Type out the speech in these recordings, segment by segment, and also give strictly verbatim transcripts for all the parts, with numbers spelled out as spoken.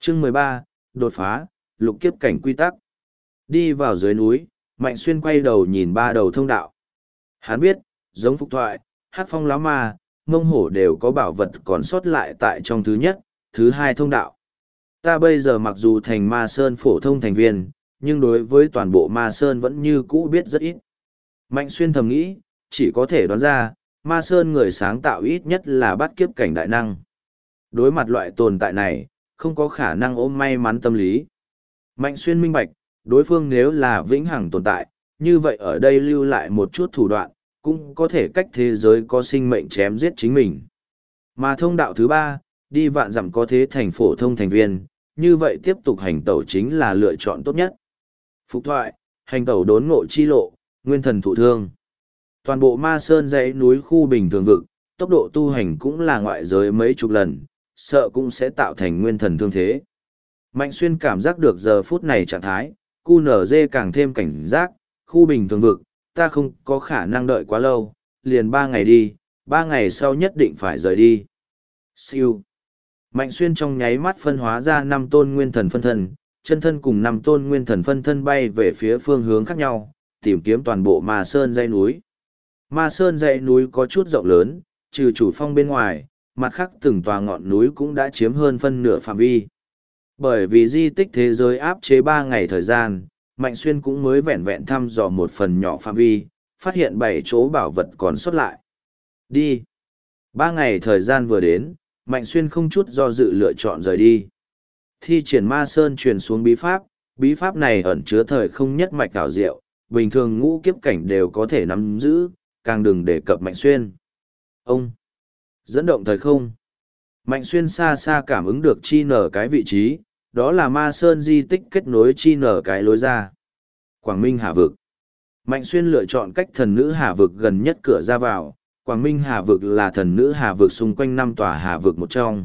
Chương mười ba, đột phá, lục kiếp cảnh quy tắc. Đi vào dưới núi, Mạnh Xuyên quay đầu nhìn ba đầu thông đạo. Hắn biết, giống Phục Thoại, Hát Phong Láo Ma, Mông Hổ đều có bảo vật còn sót lại tại trong thứ nhất, thứ hai thông đạo. Ta bây giờ mặc dù thành Ma Sơn phổ thông thành viên, nhưng đối với toàn bộ Ma Sơn vẫn như cũ biết rất ít. Mạnh Xuyên thầm nghĩ, chỉ có thể đoán ra, Ma Sơn người sáng tạo ít nhất là bắt kiếp cảnh đại năng. Đối mặt loại tồn tại này, không có khả năng ôm may mắn tâm lý. Mạnh Xuyên minh bạch, đối phương nếu là vĩnh hằng tồn tại, như vậy ở đây lưu lại một chút thủ đoạn, cũng có thể cách thế giới có sinh mệnh chém giết chính mình. Mà thông đạo thứ ba, đi vạn dặm có thế thành phổ thông thành viên, như vậy tiếp tục hành tẩu chính là lựa chọn tốt nhất. Phục thoại, hành tẩu đốn ngộ chi lộ, nguyên thần thụ thương. Toàn bộ Ma Sơn dãy núi khu bình thường vực, tốc độ tu hành cũng là ngoại giới mấy chục lần, sợ cũng sẽ tạo thành nguyên thần thương thế. Mạnh Xuyên cảm giác được giờ phút này trạng thái, cu nở dê càng thêm cảnh giác, khu bình thường vực, ta không có khả năng đợi quá lâu, liền ba ngày đi, ba ngày sau nhất định phải rời đi. Siêu. Mạnh Xuyên trong nháy mắt phân hóa ra năm tôn nguyên thần phân thân, chân thân cùng năm tôn nguyên thần phân thân bay về phía phương hướng khác nhau, tìm kiếm toàn bộ Ma Sơn dãy núi. Ma Sơn dãy núi có chút rộng lớn, trừ chủ phong bên ngoài, mặt khác từng tòa ngọn núi cũng đã chiếm hơn phân nửa phạm vi. Bởi vì di tích thế giới áp chế ba ngày thời gian, Mạnh Xuyên cũng mới vẹn vẹn thăm dò một phần nhỏ phạm vi, phát hiện bảy chỗ bảo vật còn sót lại. Đi. Ba ngày thời gian vừa đến, Mạnh Xuyên không chút do dự lựa chọn rời đi. Thi triển Ma Sơn truyền xuống bí pháp, bí pháp này ẩn chứa thời không nhất mạch ảo diệu, bình thường ngũ kiếp cảnh đều có thể nắm giữ, càng đừng đề cập Mạnh Xuyên. Ông. Dẫn động thời không. Mạnh Xuyên xa xa cảm ứng được chi nở cái vị trí, đó là Ma Sơn di tích kết nối chi nở cái lối ra. Quảng Minh Hà Vực. Mạnh Xuyên lựa chọn cách thần nữ Hà Vực gần nhất cửa ra vào, Quảng Minh Hà Vực là thần nữ Hà Vực xung quanh năm tòa Hà Vực một trong.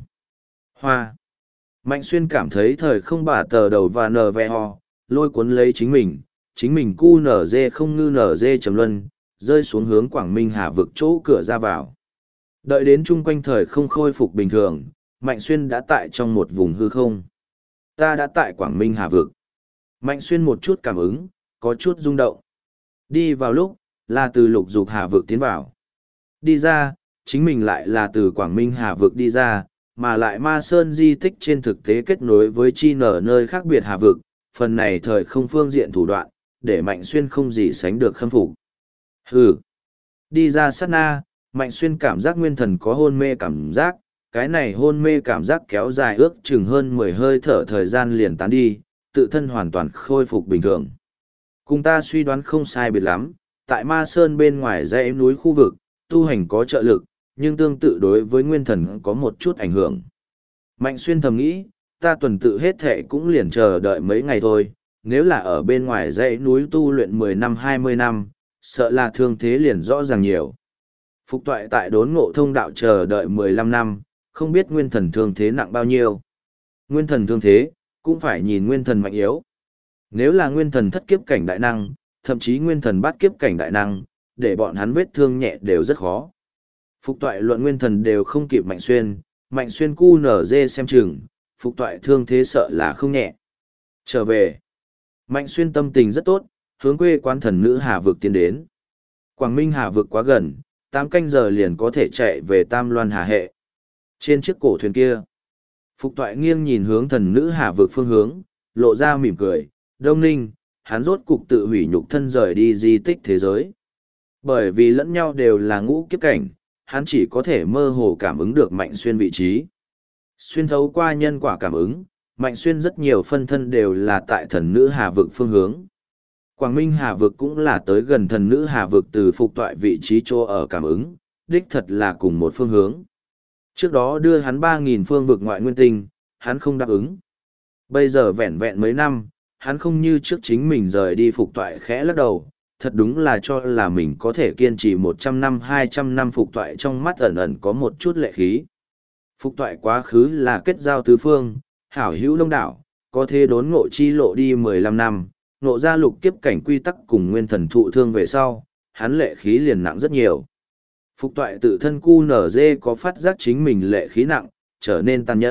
Hoa. Mạnh Xuyên cảm thấy thời không bả tờ đầu và nờ ve ho, lôi cuốn lấy chính mình, chính mình cu nở dê không ngư nở dê trầm luân, rơi xuống hướng Quảng Minh Hà Vực chỗ cửa ra vào. Đợi đến chung quanh thời không khôi phục bình thường, Mạnh Xuyên đã tại trong một vùng hư không. Ta đã tại Quảng Minh Hà Vực. Mạnh Xuyên một chút cảm ứng, có chút rung động. Đi vào lúc, là từ lục dục Hà Vực tiến vào. Đi ra, chính mình lại là từ Quảng Minh Hà Vực đi ra, mà lại Ma Sơn di tích trên thực tế kết nối với chi nở nơi khác biệt Hà Vực, phần này thời không phương diện thủ đoạn, để Mạnh Xuyên không gì sánh được khâm phục. Hừ. Đi ra sát na, Mạnh Xuyên cảm giác nguyên thần có hôn mê cảm giác, cái này hôn mê cảm giác kéo dài ước chừng hơn mười hơi thở thời gian liền tán đi, tự thân hoàn toàn khôi phục bình thường. Cùng ta suy đoán không sai biệt lắm, tại Ma Sơn bên ngoài dãy núi khu vực, tu hành có trợ lực, nhưng tương tự đối với nguyên thần có một chút ảnh hưởng. Mạnh Xuyên thầm nghĩ, ta tuần tự hết thệ cũng liền chờ đợi mấy ngày thôi, nếu là ở bên ngoài dãy núi tu luyện mười năm hai mươi năm, sợ là thương thế liền rõ ràng nhiều. Phục toại tại đốn ngộ thông đạo chờ đợi mười lăm năm, không biết nguyên thần thương thế nặng bao nhiêu. Nguyên thần thương thế, cũng phải nhìn nguyên thần mạnh yếu. Nếu là nguyên thần thất kiếp cảnh đại năng, thậm chí nguyên thần bát kiếp cảnh đại năng, để bọn hắn vết thương nhẹ đều rất khó. Phục toại luận nguyên thần đều không kịp Mạnh Xuyên, Mạnh Xuyên cu nở dê xem chừng, phục toại thương thế sợ là không nhẹ. Trở về, Mạnh Xuyên tâm tình rất tốt, hướng quê quán thần nữ Hà Vực tiến đến. Quảng Minh Hà Vực quá gần, tám canh giờ liền có thể chạy về Tam Loan Hà Hệ. Trên chiếc cổ thuyền kia, Phục toại nghiêng nhìn hướng thần nữ Hà Vực phương hướng, lộ ra mỉm cười, Đông Ninh, hắn rốt cục tự hủy nhục thân rời đi di tích thế giới. Bởi vì lẫn nhau đều là ngũ kiếp cảnh, hắn chỉ có thể mơ hồ cảm ứng được Mạnh Xuyên vị trí. Xuyên thấu qua nhân quả cảm ứng, Mạnh Xuyên rất nhiều phân thân đều là tại thần nữ Hà Vực phương hướng. Quảng Minh Hà Vực cũng là tới gần thần nữ Hà Vực từ phục toại vị trí chỗ ở cảm ứng, đích thật là cùng một phương hướng. Trước đó đưa hắn ba nghìn phương vực ngoại nguyên tinh, hắn không đáp ứng. Bây giờ vẹn vẹn mấy năm, hắn không như trước chính mình rời đi phục toại khẽ lắc đầu, thật đúng là cho là mình có thể kiên trì một trăm năm hai trăm năm phục toại trong mắt ẩn ẩn có một chút lệ khí. Phục toại quá khứ là kết giao tứ phương, hảo hữu đông đảo, có thể đốn ngộ chi lộ đi mười lăm năm, ngộ ra lục kiếp cảnh quy tắc cùng nguyên thần thụ thương về sau, hắn lệ khí liền nặng rất nhiều. Phục toại tự thân cu nở dê có phát giác chính mình lệ khí nặng, trở nên tàn nhẫn,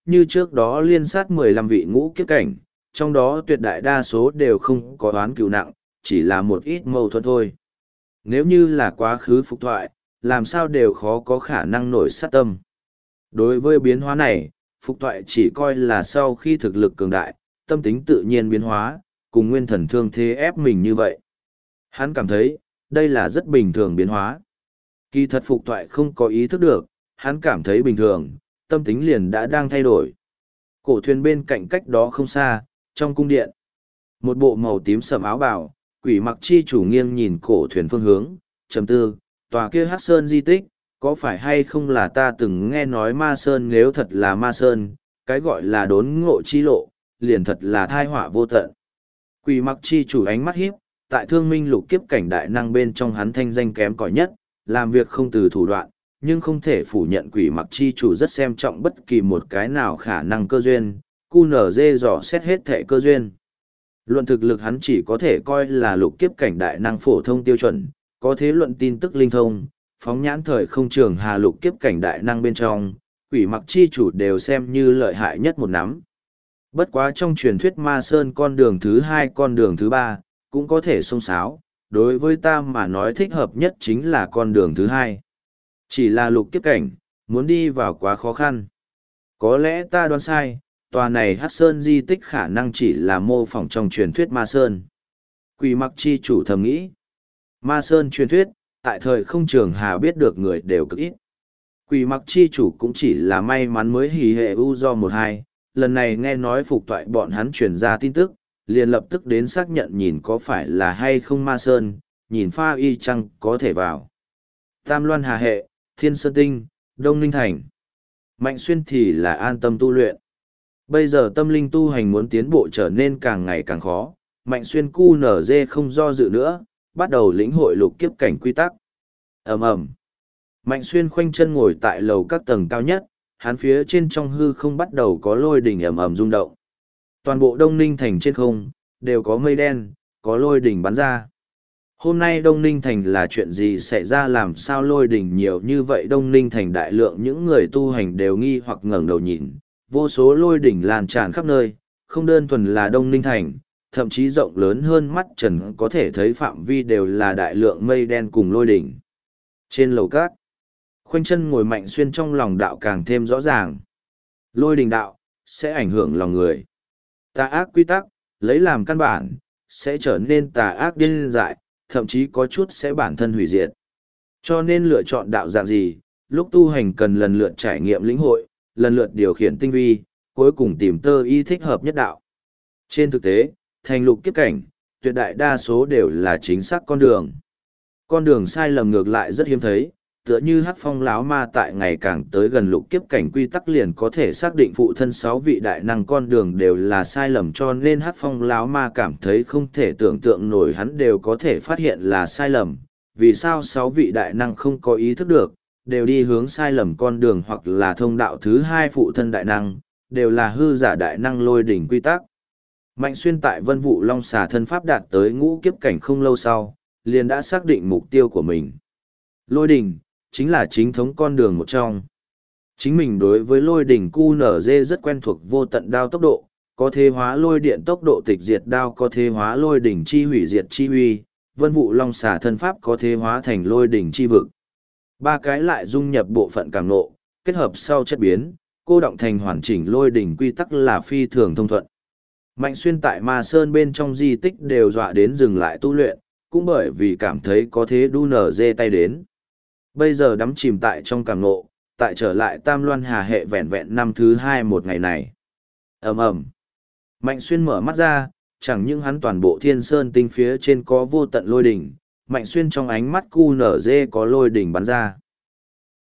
như trước đó liên sát mười lăm vị ngũ kiếp cảnh, trong đó tuyệt đại đa số đều không có oán cừu nặng, chỉ là một ít mâu thuẫn thôi. Nếu như là quá khứ phục thoại, làm sao đều khó có khả năng nổi sát tâm. Đối với biến hóa này, phục thoại chỉ coi là sau khi thực lực cường đại, tâm tính tự nhiên biến hóa, cùng nguyên thần thương thế ép mình như vậy. Hắn cảm thấy, đây là rất bình thường biến hóa. Kỳ thật phục thoại không có ý thức được, hắn cảm thấy bình thường, tâm tính liền đã đang thay đổi. Cổ thuyền bên cạnh cách đó không xa, trong cung điện. Một bộ màu tím sẫm áo bào, quỷ mặc chi chủ nghiêng nhìn cổ thuyền phương hướng, trầm tư, tòa kia hắc sơn di tích, có phải hay không là ta từng nghe nói ma sơn, nếu thật là ma sơn, cái gọi là đốn ngộ chi lộ, liền thật là thai họa vô tận. Quỷ mặc chi chủ ánh mắt hiếp, tại thương minh lục kiếp cảnh đại năng bên trong hắn thanh danh kém cỏi nhất, làm việc không từ thủ đoạn, nhưng không thể phủ nhận quỷ mặc chi chủ rất xem trọng bất kỳ một cái nào khả năng cơ duyên, cu nở dê dò xét hết thệ cơ duyên. Luận thực lực hắn chỉ có thể coi là lục kiếp cảnh đại năng phổ thông tiêu chuẩn, có thế luận tin tức linh thông, phóng nhãn thời không trường hà lục kiếp cảnh đại năng bên trong, quỷ mặc chi chủ đều xem như lợi hại nhất một nắm. Bất quá trong truyền thuyết ma sơn con đường thứ hai con đường thứ ba, cũng có thể xông xáo, đối với ta mà nói thích hợp nhất chính là con đường thứ hai. Chỉ là lục kiếp cảnh, muốn đi vào quá khó khăn. Có lẽ ta đoán sai, tòa này hắc sơn di tích khả năng chỉ là mô phỏng trong truyền thuyết ma sơn. Quỷ mặc chi chủ thầm nghĩ. Ma sơn truyền thuyết, tại thời không trường hà biết được người đều cực ít. Quỷ mặc chi chủ cũng chỉ là may mắn mới hỉ hệ u do một hai, lần này nghe nói phục toại bọn hắn truyền ra tin tức, liền lập tức đến xác nhận nhìn có phải là hay không ma sơn, nhìn pha y chăng có thể vào. Tam Loan Hà Hệ, Thiên Sơn Tinh, Đông Ninh Thành. Mạnh Xuyên thì là an tâm tu luyện. Bây giờ tâm linh tu hành muốn tiến bộ trở nên càng ngày càng khó, Mạnh Xuyên cu nở dê không do dự nữa, bắt đầu lĩnh hội lục kiếp cảnh quy tắc. Ầm ầm. Mạnh Xuyên khoanh chân ngồi tại lầu các tầng cao nhất, hắn phía trên trong hư không bắt đầu có lôi đỉnh ầm ầm rung động. Toàn bộ Đông Ninh Thành trên không, đều có mây đen, có lôi đỉnh bắn ra. Hôm nay Đông Ninh Thành là chuyện gì xảy ra, làm sao lôi đỉnh nhiều như vậy? Đông Ninh Thành đại lượng những người tu hành đều nghi hoặc ngẩng đầu nhìn, vô số lôi đỉnh lan tràn khắp nơi, không đơn thuần là Đông Ninh Thành, thậm chí rộng lớn hơn mắt trần có thể thấy phạm vi đều là đại lượng mây đen cùng lôi đỉnh. Trên lầu cát, khoanh chân ngồi Mạnh Xuyên trong lòng đạo càng thêm rõ ràng. Lôi đỉnh đạo, sẽ ảnh hưởng lòng người. Tà ác quy tắc, lấy làm căn bản, sẽ trở nên tà ác điên dại, thậm chí có chút sẽ bản thân hủy diệt. Cho nên lựa chọn đạo dạng gì, lúc tu hành cần lần lượt trải nghiệm lĩnh hội, lần lượt điều khiển tinh vi, cuối cùng tìm tơ y thích hợp nhất đạo. Trên thực tế, thành lục kiếp cảnh, tuyệt đại đa số đều là chính xác con đường. Con đường sai lầm ngược lại rất hiếm thấy, tựa như Hắc Phong lão ma tại ngày càng tới gần lục kiếp cảnh quy tắc liền có thể xác định phụ thân sáu vị đại năng con đường đều là sai lầm, cho nên Hắc Phong lão ma cảm thấy không thể tưởng tượng nổi hắn đều có thể phát hiện là sai lầm. Vì sao sáu vị đại năng không có ý thức được, đều đi hướng sai lầm con đường, hoặc là thông đạo thứ hai phụ thân đại năng, đều là hư giả đại năng lôi đỉnh quy tắc. Mạnh Xuyên tại Vân Vũ Long Xà thân pháp đạt tới ngũ kiếp cảnh không lâu sau, liền đã xác định mục tiêu của mình. Lôi đỉnh chính là chính thống con đường một trong. Chính mình đối với lôi đỉnh cu nở dê rất quen thuộc, vô tận đao tốc độ, có thế hóa lôi điện tốc độ tịch diệt đao, có thế hóa lôi đỉnh chi hủy diệt chi huy, Vân Vũ Long Xà thân pháp có thế hóa thành lôi đỉnh chi vực. Ba cái lại dung nhập bộ phận càng nộ, kết hợp sau chất biến, cô động thành hoàn chỉnh lôi đỉnh quy tắc là phi thường thông thuận. Mạnh Xuyên tại Ma Sơn bên trong di tích đều dọa đến dừng lại tu luyện, cũng bởi vì cảm thấy có thế đu nở dê tay đến. Bây giờ đắm chìm tại trong càng nộ, tại trở lại Tam Loan Hà Hệ vẹn vẹn năm thứ hai một ngày này. Ầm ầm. Mạnh Xuyên mở mắt ra, chẳng những hắn toàn bộ Thiên Sơn tinh phía trên có vô tận lôi đỉnh, Mạnh Xuyên trong ánh mắt cu nở dê có lôi đỉnh bắn ra.